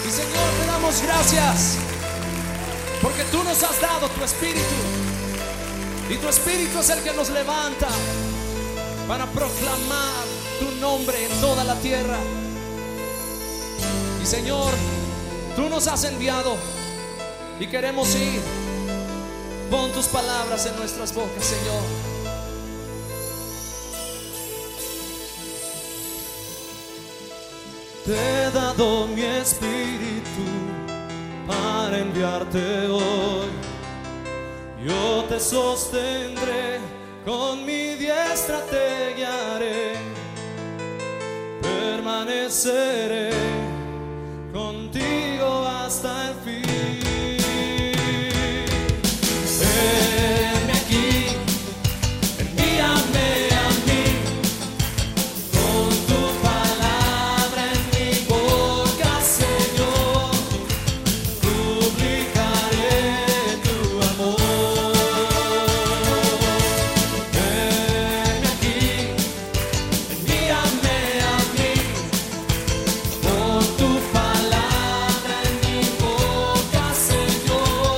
Y Señor, te damos gracias porque tú nos has dado tu Espíritu, y tu Espíritu es el que nos levanta para proclamar tu nombre en toda la tierra. Y Señor, tú nos has enviado y queremos ir. Pon tus palabras en nuestras bocas, Señor. Te he dado mi Espíritu para enviarte hoy. Yo te sostendré, con mi diestra te guiaré, permaneceré contigo hasta el fin. Venme aquí, envíame a mí, con tu palabra en mi boca, Señor, publicaré tu amor. Venme aquí, envíame a mí, con tu palabra en mi boca, Señor,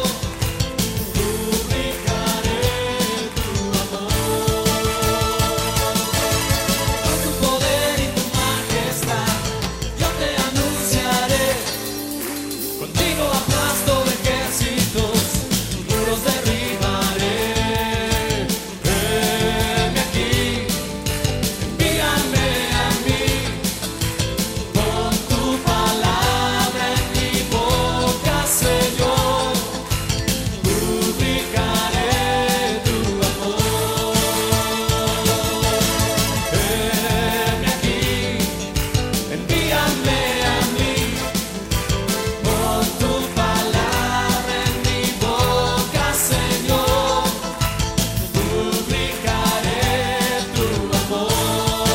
publicaré tu amor. Con tu poder y tu majestad yo te anunciaré. Contigo aplasto ejércitos, muros derribaré. Venme aquí, envíame a mí, con tu palabra en mi boca, Señor, publicaré tu amor. Venme aquí, envíame a mí, con tu palabra en mi boca, Señor, publicaré tu amor.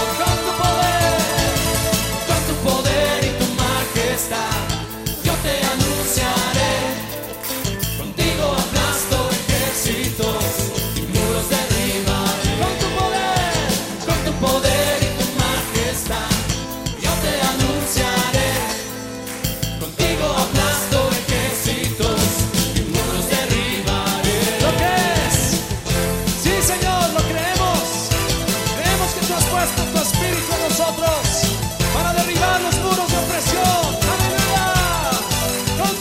Con tu poder y tu majestad yo te anunciaré. Contigo aplasto ejércitos y muros derribaré. Con tu poder y tu majestad yo te anunciaré. Contigo aplasto ejércitos y muros derribaré. ¿Lo crees? Sí, Señor, lo creemos. Creemos que tú has puesto tu Espíritu en nosotros para derribar los muros de opresión. ¡Aleluya! Con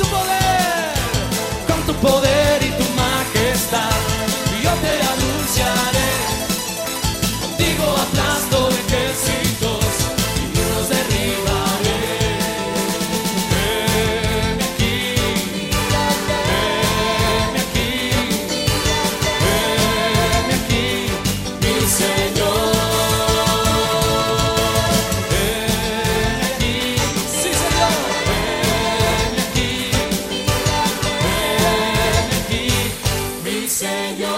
tu poder y tu majestad yo te anunciaré. Contigo aplasto ejércitos y muros derribaré. Venme aquí, venme aquí, venme aquí, mi Señor. Venme aquí, sí, Señor. Venme aquí, mi Señor.